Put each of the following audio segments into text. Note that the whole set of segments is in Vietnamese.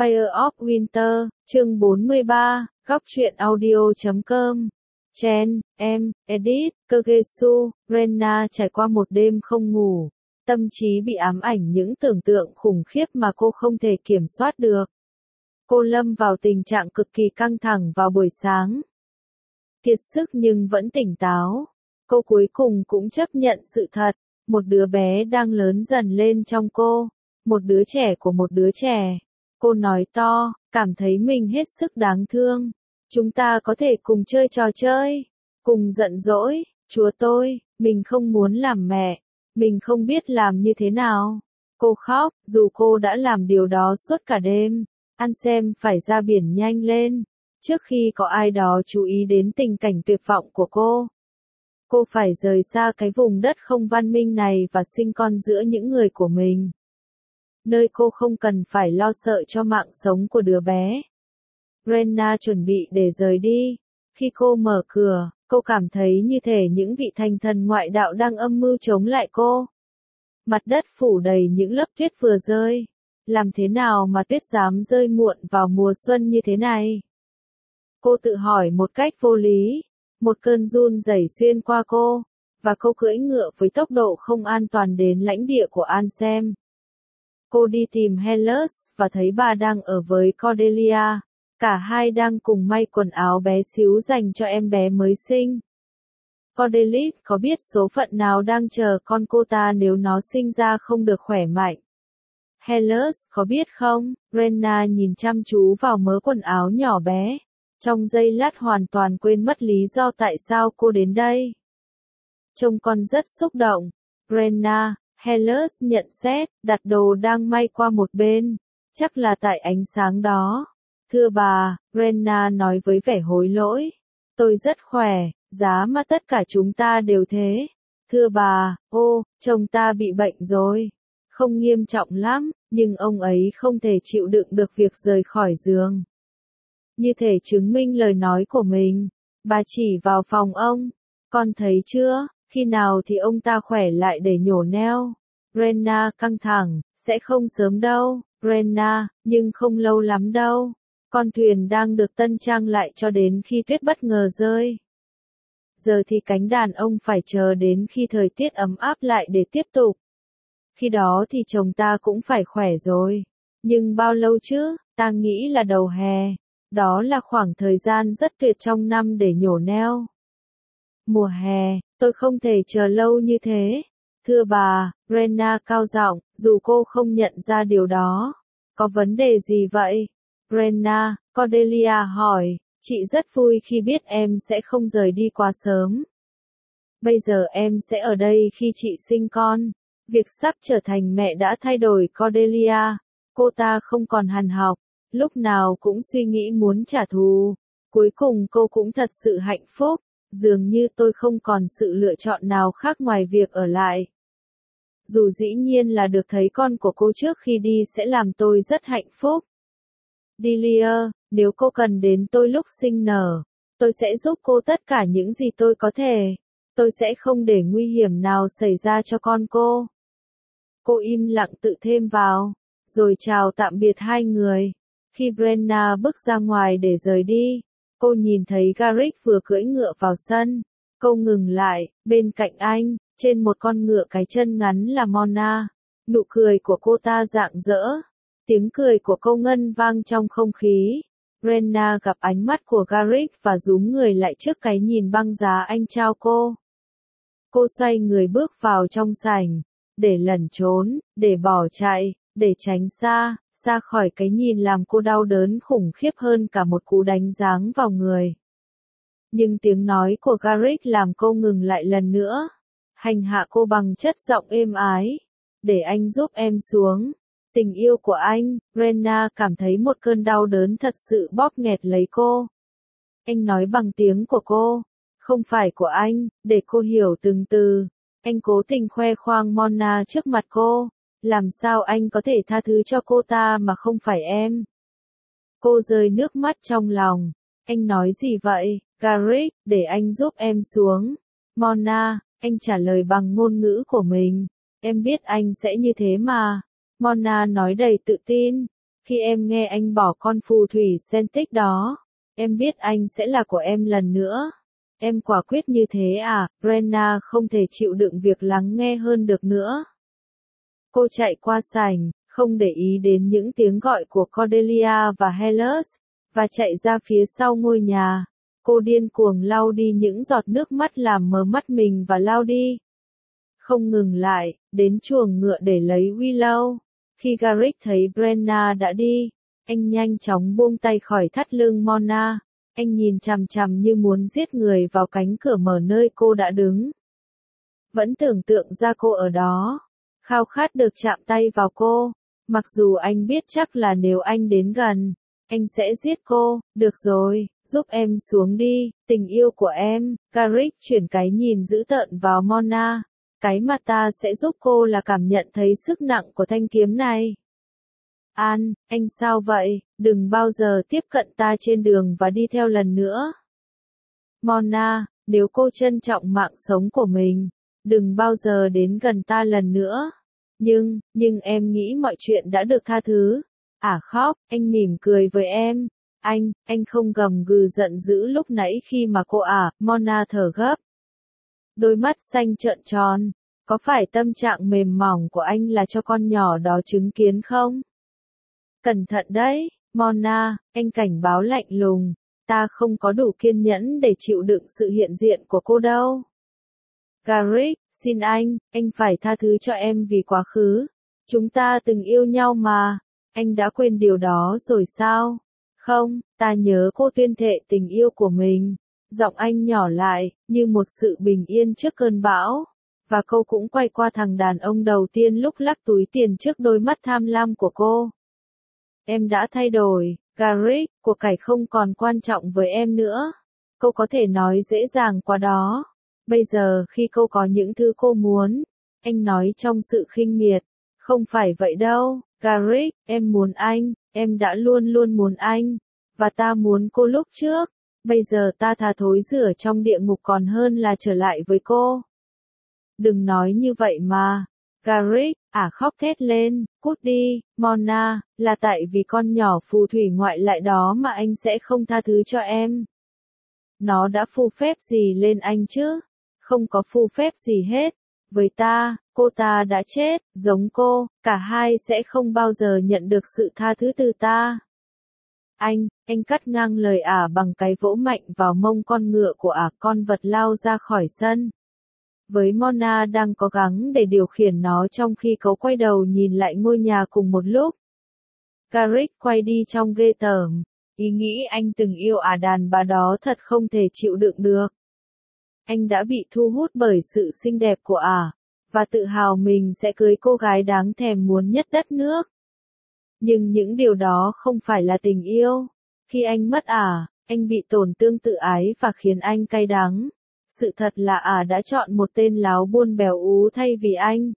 Fire of Winter, chương 43, góc truyện audio.com. Chen, em, Edith, Kagesu, Rena trải qua một đêm không ngủ. Tâm trí bị ám ảnh những tưởng tượng khủng khiếp mà cô không thể kiểm soát được. Cô lâm vào tình trạng cực kỳ căng thẳng vào buổi sáng. Kiệt sức nhưng vẫn tỉnh táo. Cô cuối cùng cũng chấp nhận sự thật. Một đứa bé đang lớn dần lên trong cô. Một đứa trẻ của một đứa trẻ. Cô nói to, cảm thấy mình hết sức đáng thương. Chúng ta có thể cùng chơi trò chơi. Cùng giận dỗi, Chúa tôi, mình không muốn làm mẹ. Mình không biết làm như thế nào. Cô khóc, dù cô đã làm điều đó suốt cả đêm. Ansem phải ra biển nhanh lên. Trước khi có ai đó chú ý đến tình cảnh tuyệt vọng của cô. Cô phải rời xa cái vùng đất không văn minh này và sinh con giữa những người của mình. Nơi cô không cần phải lo sợ cho mạng sống của đứa bé. Rena chuẩn bị để rời đi. Khi cô mở cửa, cô cảm thấy như thể những vị thành thần ngoại đạo đang âm mưu chống lại cô. Mặt đất phủ đầy những lớp tuyết vừa rơi. Làm thế nào mà tuyết dám rơi muộn vào mùa xuân như thế này? Cô tự hỏi một cách vô lý. Một cơn run rẩy xuyên qua cô, và cô cưỡi ngựa với tốc độ không an toàn đến lãnh địa của Ansem. Cô đi tìm Hellas và thấy bà đang ở với Cordelia. Cả hai đang cùng may quần áo bé xíu dành cho em bé mới sinh. Cordelia có biết số phận nào đang chờ con cô ta nếu nó sinh ra không được khỏe mạnh? Hellas có biết không? Rena nhìn chăm chú vào mớ quần áo nhỏ bé. Trong giây lát hoàn toàn quên mất lý do tại sao cô đến đây. Trông con rất xúc động. Rena, Hellas nhận xét, đặt đồ đang may qua một bên. Chắc là tại ánh sáng đó. Thưa bà, Rena nói với vẻ hối lỗi. Tôi rất khỏe, giá mà tất cả chúng ta đều thế. Thưa bà, chồng ta bị bệnh rồi. Không nghiêm trọng lắm, nhưng ông ấy không thể chịu đựng được việc rời khỏi giường. Như thể chứng minh lời nói của mình, bà chỉ vào phòng ông. Con thấy chưa, khi nào thì ông ta khỏe lại để nhổ neo. Rena căng thẳng, sẽ không sớm đâu, Rena, nhưng không lâu lắm đâu. Con thuyền đang được tân trang lại cho đến khi tuyết bất ngờ rơi. Giờ thì cánh đàn ông phải chờ đến khi thời tiết ấm áp lại để tiếp tục. Khi đó thì chồng ta cũng phải khỏe rồi. Nhưng bao lâu chứ, ta nghĩ là đầu hè. Đó là khoảng thời gian rất tuyệt trong năm để nhổ neo. Mùa hè, tôi không thể chờ lâu như thế. Thưa bà, Rena cao giọng, dù cô không nhận ra điều đó. Có vấn đề gì vậy? Rena, Cordelia hỏi, chị rất vui khi biết em sẽ không rời đi quá sớm. Bây giờ em sẽ ở đây khi chị sinh con. Việc sắp trở thành mẹ đã thay đổi Cordelia. Cô ta không còn hằn học. Lúc nào cũng suy nghĩ muốn trả thù. Cuối cùng cô cũng thật sự hạnh phúc. Dường như tôi không còn sự lựa chọn nào khác ngoài việc ở lại. Dù dĩ nhiên là được thấy con của cô trước khi đi sẽ làm tôi rất hạnh phúc. Delia, nếu cô cần đến tôi lúc sinh nở, tôi sẽ giúp cô tất cả những gì tôi có thể. Tôi sẽ không để nguy hiểm nào xảy ra cho con cô. Cô im lặng tự thêm vào, rồi chào tạm biệt hai người. Khi Brenna bước ra ngoài để rời đi, cô nhìn thấy Garrick vừa cưỡi ngựa vào sân. Cô ngừng lại, bên cạnh anh, trên một con ngựa cái chân ngắn là Mona. Nụ cười của cô ta rạng rỡ. Tiếng cười của cô ngân vang trong không khí. Brenna gặp ánh mắt của Garrick và rúm người lại trước cái nhìn băng giá anh trao cô. Cô xoay người bước vào trong sảnh, để lẩn trốn, để bỏ chạy, để tránh xa khỏi cái nhìn làm cô đau đớn khủng khiếp hơn cả một cú đánh giáng vào người. Nhưng tiếng nói của Garrick làm cô ngừng lại lần nữa. Hành hạ cô bằng chất giọng êm ái. Để anh giúp em xuống. Tình yêu của anh, Rena cảm thấy một cơn đau đớn thật sự bóp nghẹt lấy cô. Anh nói bằng tiếng của cô, không phải của anh, để cô hiểu từng từ. Anh cố tình khoe khoang Mona trước mặt cô. Làm sao anh có thể tha thứ cho cô ta mà không phải em? Cô rơi nước mắt trong lòng. Anh nói gì vậy, Garrick, để anh giúp em xuống. Mona, anh trả lời bằng ngôn ngữ của mình. Em biết anh sẽ như thế mà. Mona nói đầy tự tin. Khi em nghe anh bỏ con phù thủy Celtic đó, em biết anh sẽ là của em lần nữa. Em quả quyết như thế à? Brenna không thể chịu đựng việc lắng nghe hơn được nữa. Cô chạy qua sảnh, không để ý đến những tiếng gọi của Cordelia và Hellas, và chạy ra phía sau ngôi nhà. Cô điên cuồng lau đi những giọt nước mắt làm mờ mắt mình và lau đi. Không ngừng lại, đến chuồng ngựa để lấy Willow. Khi Garrick thấy Brenna đã đi, anh nhanh chóng buông tay khỏi thắt lưng Mona. Anh nhìn chằm chằm như muốn giết người vào cánh cửa mở nơi cô đã đứng. Vẫn tưởng tượng ra cô ở đó, khao khát được chạm tay vào cô, mặc dù anh biết chắc là nếu anh đến gần, anh sẽ giết cô. Được rồi, giúp em xuống đi, tình yêu của em. Garrick chuyển cái nhìn dữ tợn vào Mona. Cái mà ta sẽ giúp cô là cảm nhận thấy sức nặng của thanh kiếm này. An, anh sao vậy? Đừng bao giờ tiếp cận ta trên đường và đi theo lần nữa. Mona, nếu cô trân trọng mạng sống của mình, đừng bao giờ đến gần ta lần nữa. Nhưng em nghĩ mọi chuyện đã được tha thứ. Khóc, anh mỉm cười với em. Anh không gầm gừ giận dữ lúc nãy khi mà cô Mona thở gấp. Đôi mắt xanh trợn tròn. Có phải tâm trạng mềm mỏng của anh là cho con nhỏ đó chứng kiến không? Cẩn thận đấy, Mona, anh cảnh báo lạnh lùng. Ta không có đủ kiên nhẫn để chịu đựng sự hiện diện của cô đâu. Garrick, xin anh phải tha thứ cho em vì quá khứ. Chúng ta từng yêu nhau mà. Anh đã quên điều đó rồi sao? Không, ta nhớ cô tuyên thệ tình yêu của mình. Giọng anh nhỏ lại, như một sự bình yên trước cơn bão. Và cô cũng quay qua thằng đàn ông đầu tiên lúc lắc túi tiền trước đôi mắt tham lam của cô. Em đã thay đổi, Garrick, cuộc cải không còn quan trọng với em nữa. Cô có thể nói dễ dàng quá đó. Bây giờ khi cô có những thứ cô muốn, anh nói trong sự khinh miệt. Không phải vậy đâu, Garrick, em muốn anh, em đã luôn luôn muốn anh. Và ta muốn cô lúc trước. Bây giờ ta thà thối rửa trong địa ngục còn hơn là trở lại với cô. Đừng nói như vậy mà. Garrick, khóc thét lên, cút đi, Mona, là tại vì con nhỏ phù thủy ngoại lại đó mà anh sẽ không tha thứ cho em. Nó đã phù phép gì lên anh chứ? Không có phù phép gì hết. Với ta, cô ta đã chết, giống cô, cả hai sẽ không bao giờ nhận được sự tha thứ từ ta. Anh cắt ngang lời bằng cái vỗ mạnh vào mông con ngựa của con vật lao ra khỏi sân. Với Mona đang cố gắng để điều khiển nó trong khi cậu quay đầu nhìn lại ngôi nhà cùng một lúc. Garrick quay đi trong ghê tởm. Ý nghĩ anh từng yêu đàn bà đó thật không thể chịu đựng được. Anh đã bị thu hút bởi sự xinh đẹp của và tự hào mình sẽ cưới cô gái đáng thèm muốn nhất đất nước. Nhưng những điều đó không phải là tình yêu. Khi anh mất anh bị tổn thương tự ái và khiến anh cay đắng. Sự thật là đã chọn một tên láo buôn bèo ú thay vì anh.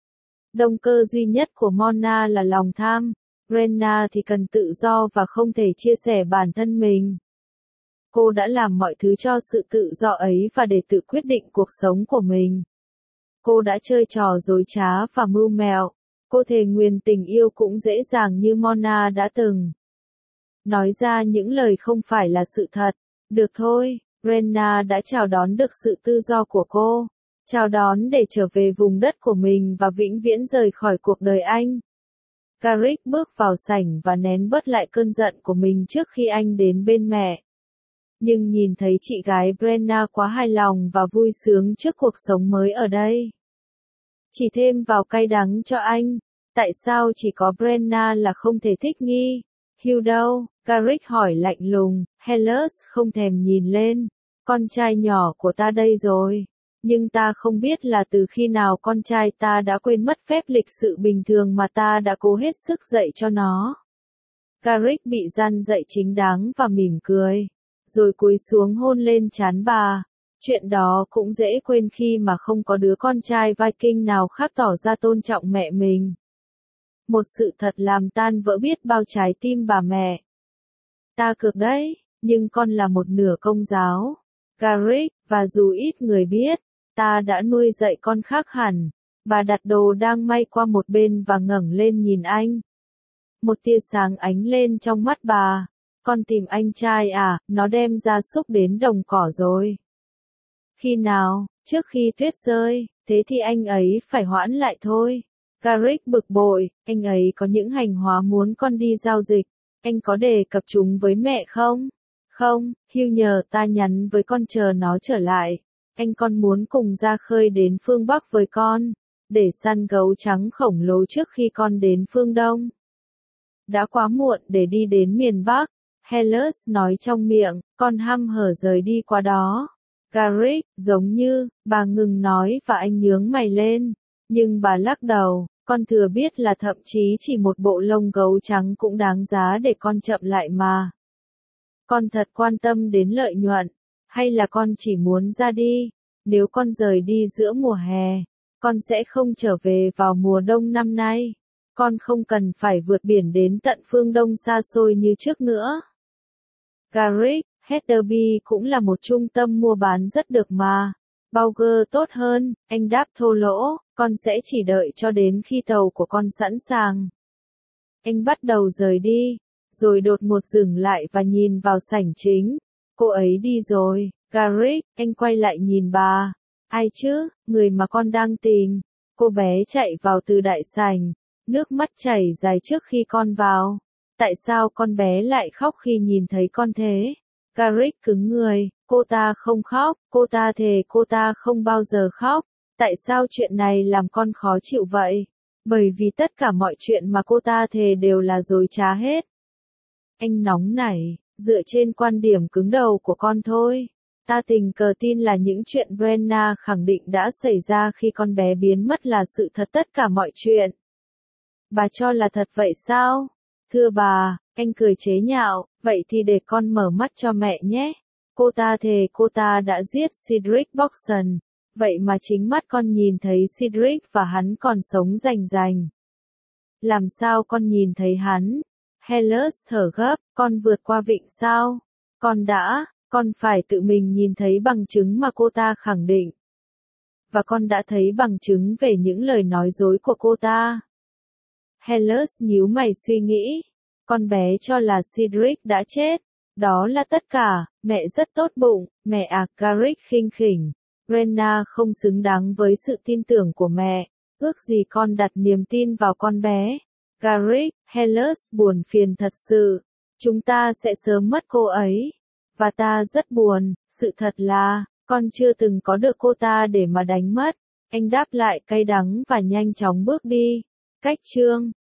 Động cơ duy nhất của Mona là lòng tham. Brenna thì cần tự do và không thể chia sẻ bản thân mình. Cô đã làm mọi thứ cho sự tự do ấy và để tự quyết định cuộc sống của mình. Cô đã chơi trò dối trá và mưu mẹo. Cô thề nguyền tình yêu cũng dễ dàng như Mona đã từng. Nói ra những lời không phải là sự thật. Được thôi, Brenna đã chào đón được sự tự do của cô. Chào đón để trở về vùng đất của mình và vĩnh viễn rời khỏi cuộc đời anh. Garrick bước vào sảnh và nén bớt lại cơn giận của mình trước khi anh đến bên mẹ. Nhưng nhìn thấy chị gái Brenna quá hài lòng và vui sướng trước cuộc sống mới ở đây. Chỉ thêm vào cay đắng cho anh. Tại sao chỉ có Brenna là không thể thích nghi? Hugh đâu? Garrick hỏi lạnh lùng. Hellas không thèm nhìn lên. Con trai nhỏ của ta đây rồi. Nhưng ta không biết là từ khi nào con trai ta đã quên mất phép lịch sự bình thường mà ta đã cố hết sức dạy cho nó. Garrick bị gian dạy chính đáng và mỉm cười. Rồi cúi xuống hôn lên trán bà. Chuyện đó cũng dễ quên khi mà không có đứa con trai Viking nào khác tỏ ra tôn trọng mẹ mình. Một sự thật làm tan vỡ biết bao trái tim bà mẹ. Ta cược đấy, nhưng con là một nửa công giáo. Garrick, và dù ít người biết, ta đã nuôi dạy con khác hẳn. Bà đặt đồ đang may qua một bên và ngẩng lên nhìn anh. Một tia sáng ánh lên trong mắt bà. Con tìm anh trai à, nó đem gia súc đến đồng cỏ rồi. Khi nào, trước khi tuyết rơi, thế thì anh ấy phải hoãn lại thôi. Garrick bực bội, anh ấy có những hành hóa muốn con đi giao dịch. Anh có đề cập chúng với mẹ không? Không, Hugh nhờ ta nhắn với con chờ nó trở lại. Anh con muốn cùng ra khơi đến phương Bắc với con, để săn gấu trắng khổng lồ trước khi con đến phương Đông. Đã quá muộn để đi đến miền Bắc, Hellers nói trong miệng, con hăm hở rời đi qua đó. Garrick, giống như, bà ngừng nói và anh nhướng mày lên, nhưng bà lắc đầu, con thừa biết là thậm chí chỉ một bộ lông gấu trắng cũng đáng giá để con chậm lại mà. Con thật quan tâm đến lợi nhuận, hay là con chỉ muốn ra đi? Nếu con rời đi giữa mùa hè, con sẽ không trở về vào mùa đông năm nay. Con không cần phải vượt biển đến tận phương Đông xa xôi như trước nữa. Garrick, Heatherby cũng là một trung tâm mua bán rất được mà. Bauger tốt hơn, anh đáp thô lỗ, con sẽ chỉ đợi cho đến khi tàu của con sẵn sàng. Anh bắt đầu rời đi, rồi đột ngột dừng lại và nhìn vào sảnh chính. Cô ấy đi rồi, Garrick, anh quay lại nhìn bà. Ai chứ, người mà con đang tìm. Cô bé chạy vào từ đại sảnh, nước mắt chảy dài trước khi con vào. Tại sao con bé lại khóc khi nhìn thấy con thế? Garrick cứng người, cô ta không khóc, cô ta thề cô ta không bao giờ khóc. Tại sao chuyện này làm con khó chịu vậy? Bởi vì tất cả mọi chuyện mà cô ta thề đều là dối trá hết. Anh nóng nảy, dựa trên quan điểm cứng đầu của con thôi. Ta tình cờ tin là những chuyện Brenna khẳng định đã xảy ra khi con bé biến mất là sự thật tất cả mọi chuyện. Bà cho là thật vậy sao? Thưa bà, anh cười chế nhạo, vậy thì để con mở mắt cho mẹ nhé. Cô ta thề cô ta đã giết Cedric Boxon, vậy mà chính mắt con nhìn thấy Cedric và hắn còn sống rành rành. Làm sao con nhìn thấy hắn? Hellers thở gấp, con vượt qua vịnh sao? Con phải tự mình nhìn thấy bằng chứng mà cô ta khẳng định. Và con đã thấy bằng chứng về những lời nói dối của cô ta. Hellers nhíu mày suy nghĩ. Con bé cho là Cedric đã chết. Đó là tất cả, mẹ rất tốt bụng, mẹ à, Garrick khinh khỉnh. Brenna không xứng đáng với sự tin tưởng của mẹ. Ước gì con đặt niềm tin vào con bé. Garrick, Hellers buồn phiền thật sự. Chúng ta sẽ sớm mất cô ấy. Và ta rất buồn, sự thật là, con chưa từng có được cô ta để mà đánh mất. Anh đáp lại cay đắng và nhanh chóng bước đi. Cách chương